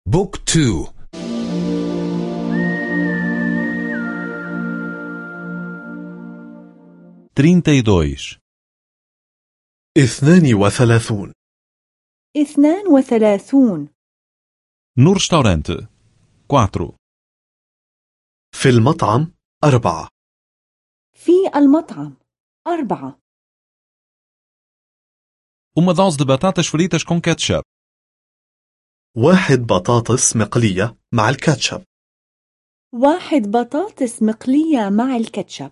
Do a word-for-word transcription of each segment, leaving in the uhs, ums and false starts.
بوك تو. trinta e dois, اثنان وثلاثون. اثنان وثلاثون. no restaurante, quatro, في المطعم أربعة. في المطعم أربعة. uma dose de batatas fritas com ketchup, واحد بطاطس مقلية مع الكاتشب. واحد بطاطس مقلية مع الكاتشب.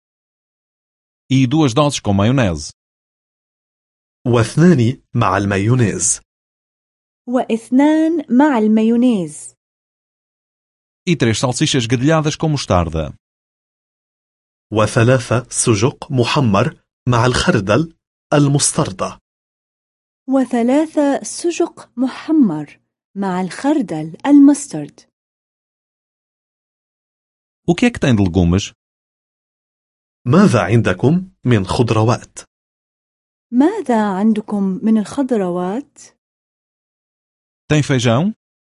e duas doses com maionese, واثنان مع المايونيز. واثنان مع المايونيز. e três salsichas grelhadas com mostarda, وثلاثة سجق محمر مع الخردل المستردة. وثلاثة سجق محمر مع الخردل المسترد. o que é que tem de legumes? ماذا عندكم من خضروات؟ ماذا عندكم من الخضروات؟ tem feijão,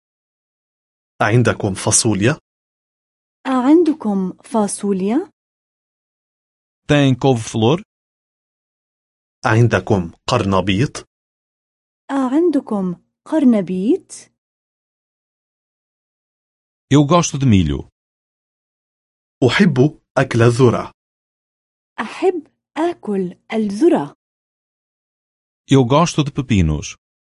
عندكم فاصوليا؟ عندكم فاصوليا؟ tem couve-flor, عندكم قرنبيط؟ عندكم قرنبيط؟ eu gosto de milho, أحب أكل الذرة. أحب آكل الذرة. eu gosto de pepinos,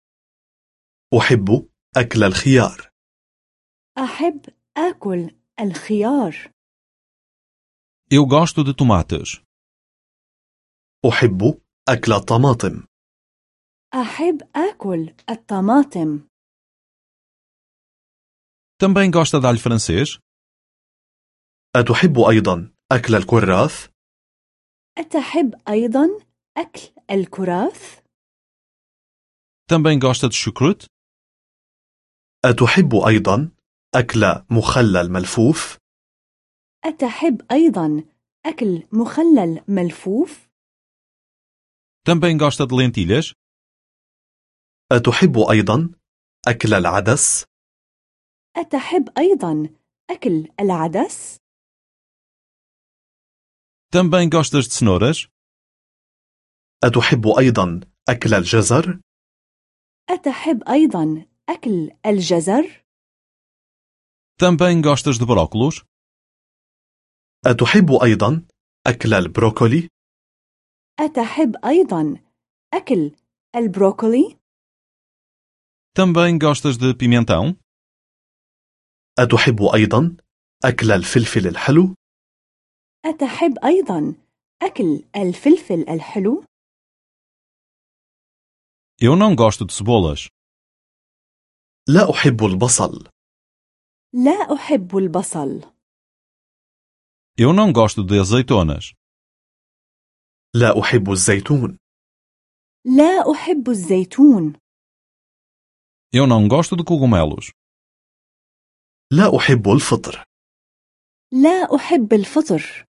أحب أكل الخيار. أحب آكل الخيار. eu gosto de tomates, أحب أكل الطماطم. أحب آكل الطماطم. também gosta de alho francês, أتحب أيضا أكل الكراث؟ أتحب أيضا أكل الكراث؟ também gosta de chucrute, أتحب أيضا أكل مخلل ملفوف؟ أتحب أيضا أكل مخلل ملفوف؟ também gosta de lentilhas, أتحب أيضا أكل العدس؟ أتحب أيضا أكل العدس؟ também gostas de cenouras, أتحب أيضا أكل الجزر؟ أتحب أيضا أكل الجزر؟ também gostas de brócolos, أتحب أيضا أكل البروكولي؟ أتحب أيضا أكل البروكولي؟ também gostas de pimentão, أتحب أيضا أكل الفلفل الحلو؟ أتحب أيضا أكل الفلفل الحلو؟ eu não gosto de cebolas, لا أحب البصل. لا أحب البصل. eu não gosto de azeitonas, لا أحب الزيتون. لا أحب الزيتون. eu não gosto de cogumelos, لا أحب الفطر. لا أحب الفطر.